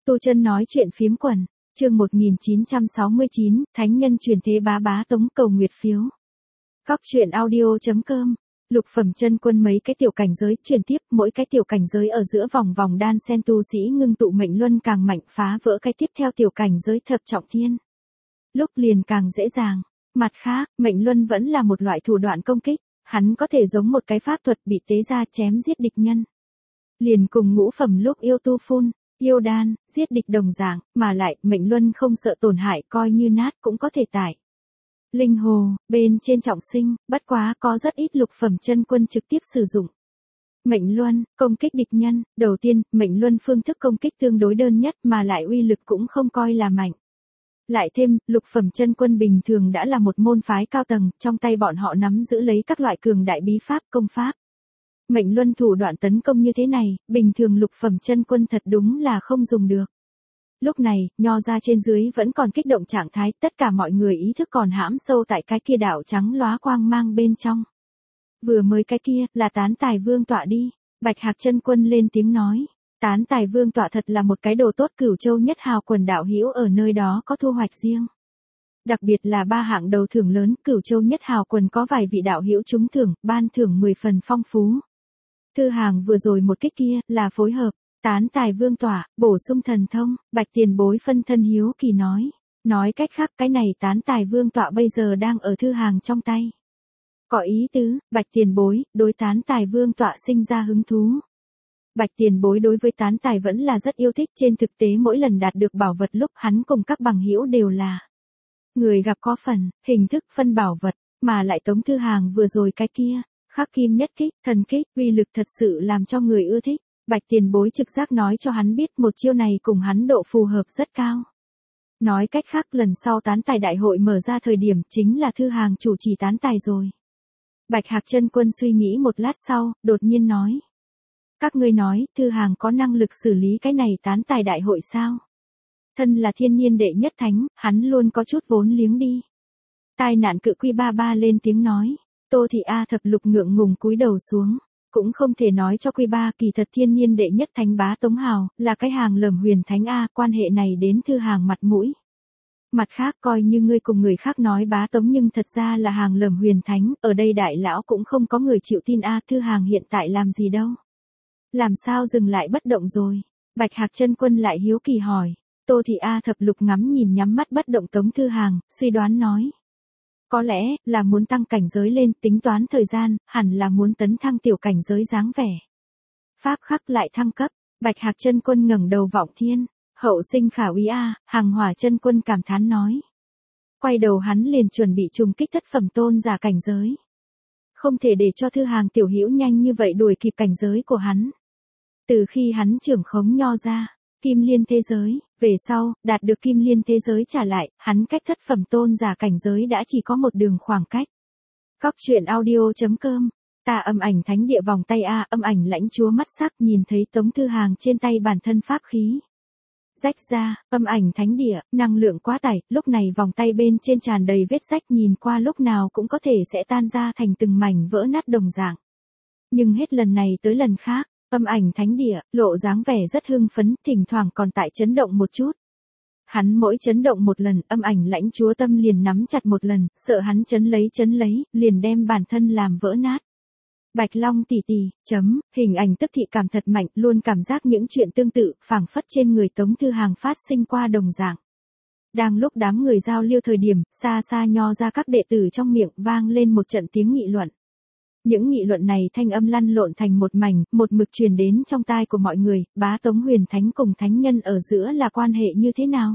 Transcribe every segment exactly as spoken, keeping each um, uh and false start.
Tu Chân nói chuyện phiếm quần, chương một nghìn chín trăm sáu mươi chín, Thánh nhân truyền thế bá bá tống cầu nguyệt phiếu. Góc truyện audio chấm com. Lục phẩm chân quân mấy cái tiểu cảnh giới truyền tiếp, mỗi cái tiểu cảnh giới ở giữa vòng vòng đan sen tu sĩ ngưng tụ mệnh luân càng mạnh phá vỡ cái tiếp theo tiểu cảnh giới thập trọng thiên. Lúc liền càng dễ dàng. Mặt khác, mệnh luân vẫn là một loại thủ đoạn công kích, hắn có thể giống một cái pháp thuật bị tế ra chém giết địch nhân. Liền cùng ngũ phẩm lúc yêu tu phun, yêu đan, giết địch đồng dạng, mà lại, mệnh luân không sợ tổn hại coi như nát cũng có thể tải. Linh hồ, bên trên trọng sinh, bất quá có rất ít lục phẩm chân quân trực tiếp sử dụng. Mệnh luân, công kích địch nhân, đầu tiên, mệnh luân phương thức công kích tương đối đơn nhất mà lại uy lực cũng không coi là mạnh. Lại thêm, lục phẩm chân quân bình thường đã là một môn phái cao tầng, trong tay bọn họ nắm giữ lấy các loại cường đại bí pháp, công pháp. Mệnh luân thủ đoạn tấn công như thế này, bình thường lục phẩm chân quân thật đúng là không dùng được. Lúc này, nho ra trên dưới vẫn còn kích động trạng thái, tất cả mọi người ý thức còn hãm sâu tại cái kia đạo trắng lóa quang mang bên trong. Vừa mới cái kia, là tán tài vương tọa đi, Bạch Hạc chân quân lên tiếng nói. Tán tài vương tọa thật là một cái đồ tốt, Cửu Châu nhất hào quần đạo hữu ở nơi đó có thu hoạch riêng. Đặc biệt là ba hạng đầu thưởng lớn, Cửu Châu nhất hào quần có vài vị đạo hữu trúng thưởng, ban thưởng mười phần phong phú. Thư hàng vừa rồi một kích kia, là phối hợp, tán tài vương tọa, bổ sung thần thông, Bạch tiền bối phân thân hiếu kỳ nói. Nói cách khác cái này tán tài vương tọa bây giờ đang ở thư hàng trong tay. Có ý tứ, Bạch tiền bối, đối tán tài vương tọa sinh ra hứng thú. Bạch tiền bối đối với tán tài vẫn là rất yêu thích, trên thực tế mỗi lần đạt được bảo vật lúc hắn cùng các bằng hữu đều là người gặp có phần, hình thức phân bảo vật, mà lại tống thư hàng vừa rồi cái kia, khắc kim nhất kích, thần kích, uy lực thật sự làm cho người ưa thích. Bạch tiền bối trực giác nói cho hắn biết một chiêu này cùng hắn độ phù hợp rất cao. Nói cách khác lần sau tán tài đại hội mở ra thời điểm chính là thư hàng chủ trì tán tài rồi. Bạch Hạc chân quân suy nghĩ một lát sau, đột nhiên nói. Các ngươi nói, thư hàng có năng lực xử lý cái này tán tài đại hội sao? Thân là thiên niên đệ nhất thánh, hắn luôn có chút vốn liếng đi. Tai nạn cự quy ba ba lên tiếng nói. Tô thị A thập lục ngượng ngùng cúi đầu xuống. Cũng không thể nói cho quy ba, kỳ thật thiên niên đệ nhất thánh bá Tống Hào, là cái hàng lởm huyền thánh A, quan hệ này đến thư hàng mặt mũi. Mặt khác coi như ngươi cùng người khác nói bá Tống nhưng thật ra là hàng lởm huyền thánh, ở đây đại lão cũng không có người chịu tin A, thư hàng hiện tại làm gì đâu. Làm sao dừng lại bất động rồi? Bạch Hạc chân quân lại hiếu kỳ hỏi. Tô thị A thập lục ngắm nhìn nhắm mắt bất động Tống thư hàng, suy đoán nói. Có lẽ, là muốn tăng cảnh giới lên, tính toán thời gian, hẳn là muốn tấn thăng tiểu cảnh giới dáng vẻ. Pháp khắc lại thăng cấp, Bạch Hạc chân quân ngẩng đầu vọng thiên, hậu sinh khả úy a, Hàng Hỏa chân quân cảm thán nói. Quay đầu hắn liền chuẩn bị trùng kích thất phẩm tôn giả cảnh giới. Không thể để cho thư hàng tiểu hữu nhanh như vậy đuổi kịp cảnh giới của hắn. Từ khi hắn trưởng khống nho ra, kim liên thế giới, về sau, đạt được kim liên thế giới trả lại, hắn cách thất phẩm tôn giả cảnh giới đã chỉ có một đường khoảng cách. Góc truyện audio chấm com. Ta âm ảnh thánh địa vòng tay A, âm ảnh lãnh chúa mắt sắc nhìn thấy Tống thư hàng trên tay bản thân pháp khí. Rách ra, âm ảnh thánh địa, năng lượng quá tải, lúc này vòng tay bên trên tràn đầy vết rách nhìn qua lúc nào cũng có thể sẽ tan ra thành từng mảnh vỡ nát đồng dạng. Nhưng hết lần này tới lần khác. Âm ảnh thánh địa, lộ dáng vẻ rất hưng phấn, thỉnh thoảng còn tại chấn động một chút. Hắn mỗi chấn động một lần, âm ảnh lãnh chúa tâm liền nắm chặt một lần, sợ hắn chấn lấy chấn lấy, liền đem bản thân làm vỡ nát. Bạch Long tỷ tỷ, chấm, hình ảnh tức thị cảm thật mạnh, luôn cảm giác những chuyện tương tự, phảng phất trên người Tống thư hàng phát sinh qua đồng dạng. Đang lúc đám người giao lưu thời điểm, xa xa nho ra các đệ tử trong miệng vang lên một trận tiếng nghị luận. Những nghị luận này thanh âm lăn lộn thành một mảnh, một mực truyền đến trong tai của mọi người, bá Tống huyền thánh cùng thánh nhân ở giữa là quan hệ như thế nào?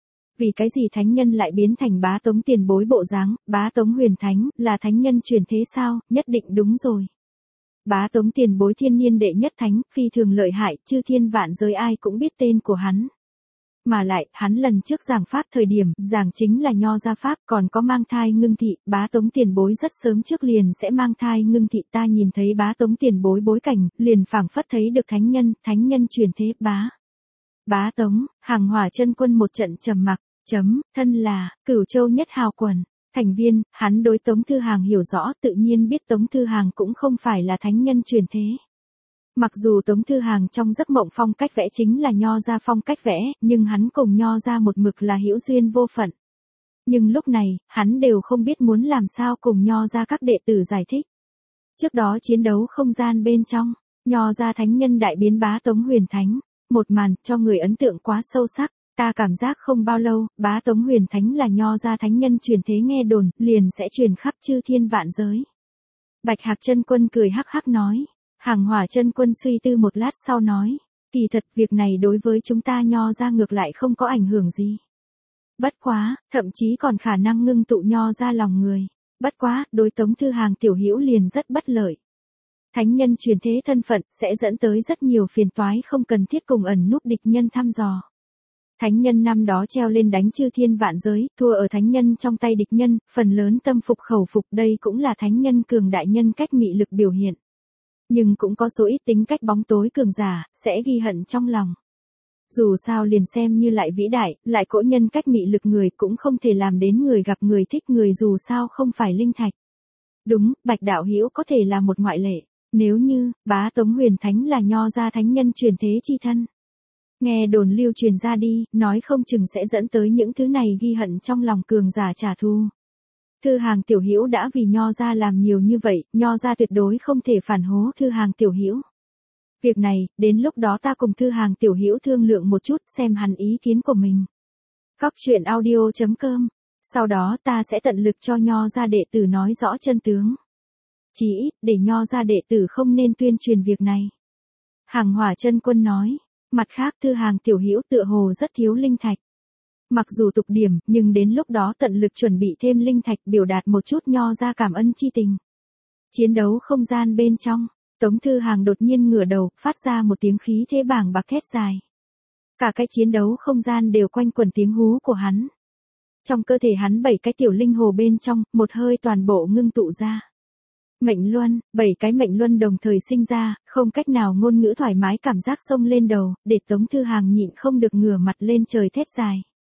Vì cái gì thánh nhân lại biến thành bá Tống tiền bối bộ dáng, bá Tống huyền thánh, là thánh nhân truyền thế sao, nhất định đúng rồi. Bá Tống tiền bối thiên niên đệ nhất thánh, phi thường lợi hại, chư thiên vạn giới ai cũng biết tên của hắn. Mà lại, hắn lần trước giảng pháp thời điểm, giảng chính là nho gia pháp, còn có mang thai ngưng thị, bá Tống tiền bối rất sớm trước liền sẽ mang thai ngưng thị, ta nhìn thấy bá Tống tiền bối bối cảnh, liền phảng phất thấy được thánh nhân, thánh nhân truyền thế, bá. Bá Tống, Hàng Hỏa chân quân một trận trầm mặc, chấm, thân là, Cửu Châu nhất hào quần, thành viên, hắn đối Tống thư hàng hiểu rõ, tự nhiên biết Tống thư hàng cũng không phải là thánh nhân truyền thế. Mặc dù Tống Thư Hàng trong giấc mộng phong cách vẽ chính là Nho ra phong cách vẽ, nhưng hắn cùng Nho ra một mực là hữu duyên vô phận. Nhưng lúc này, hắn đều không biết muốn làm sao cùng Nho ra các đệ tử giải thích. Trước đó chiến đấu không gian bên trong, Nho ra thánh nhân đại biến bá Tống Huyền Thánh, một màn cho người ấn tượng quá sâu sắc, ta cảm giác không bao lâu, bá Tống Huyền Thánh là Nho ra thánh nhân truyền thế nghe đồn, liền sẽ truyền khắp chư thiên vạn giới. Bạch Hạc Chân Quân cười hắc hắc nói, Hàng Hỏa Chân Quân suy tư một lát sau nói, kỳ thật việc này đối với chúng ta Nho ra ngược lại không có ảnh hưởng gì. Bất quá, thậm chí còn khả năng ngưng tụ Nho ra lòng người. Bất quá, đối Tống Thư Hàng tiểu hữu liền rất bất lợi. Thánh nhân truyền thế thân phận sẽ dẫn tới rất nhiều phiền toái không cần thiết cùng ẩn núp địch nhân thăm dò. Thánh nhân năm đó treo lên đánh chư thiên vạn giới, thua ở thánh nhân trong tay địch nhân, phần lớn tâm phục khẩu phục, đây cũng là thánh nhân cường đại nhân cách mị lực biểu hiện. Nhưng cũng có số ít tính cách bóng tối cường giả, sẽ ghi hận trong lòng. Dù sao liền xem như lại vĩ đại, lại cỗ nhân cách mị lực người cũng không thể làm đến người gặp người thích người dù sao không phải linh thạch. Đúng, Bạch đạo hữu có thể là một ngoại lệ, nếu như, bá Tống Huyền Thánh là Nho ra thánh nhân truyền thế chi thân. Nghe đồn lưu truyền ra đi, nói không chừng sẽ dẫn tới những thứ này ghi hận trong lòng cường giả trả thù. Thư Hàng tiểu hữu đã vì Nho ra làm nhiều như vậy, Nho ra tuyệt đối không thể phản hố Thư Hàng tiểu hữu. Việc này, đến lúc đó ta cùng Thư Hàng tiểu hữu thương lượng một chút xem hắn ý kiến của mình. Góc truyện audio chấm com. Sau đó ta sẽ tận lực cho Nho ra đệ tử nói rõ chân tướng. Chỉ ít, để Nho ra đệ tử không nên tuyên truyền việc này. Hàng Hỏa Chân Quân nói, mặt khác Thư Hàng tiểu hữu tựa hồ rất thiếu linh thạch. Mặc dù tục điểm, nhưng đến lúc đó tận lực chuẩn bị thêm linh thạch biểu đạt một chút Nho ra cảm ơn chi tình. Chiến đấu không gian bên trong. Tống Thư Hàng đột nhiên ngửa đầu, phát ra một tiếng khí thế bàng bạc thét dài. Cả cái chiến đấu không gian đều quanh quẩn tiếng hú của hắn. Trong cơ thể hắn bảy cái tiểu linh hồ bên trong, một hơi toàn bộ ngưng tụ ra. Mệnh luân, bảy cái mệnh luân đồng thời sinh ra, không cách nào ngôn ngữ thoải mái cảm giác xông lên đầu, để Tống Thư Hàng nhịn không được ngửa mặt lên trời thét dài.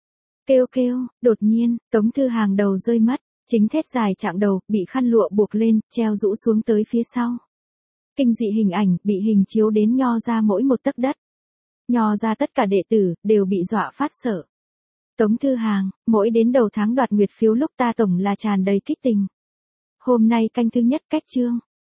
Kêu kêu, đột nhiên, Tống Thư Hàng đầu rơi mất, chính thét dài chạm đầu, bị khăn lụa buộc lên, treo rũ xuống tới phía sau. Kinh dị hình ảnh, bị hình chiếu đến Nho ra mỗi một tấc đất. Nho ra tất cả đệ tử, đều bị dọa phát sợ. Tống Thư Hàng, mỗi đến đầu tháng đoạt nguyệt phiếu lúc ta tổng là tràn đầy kích tình. Hôm nay canh thứ nhất cách chương.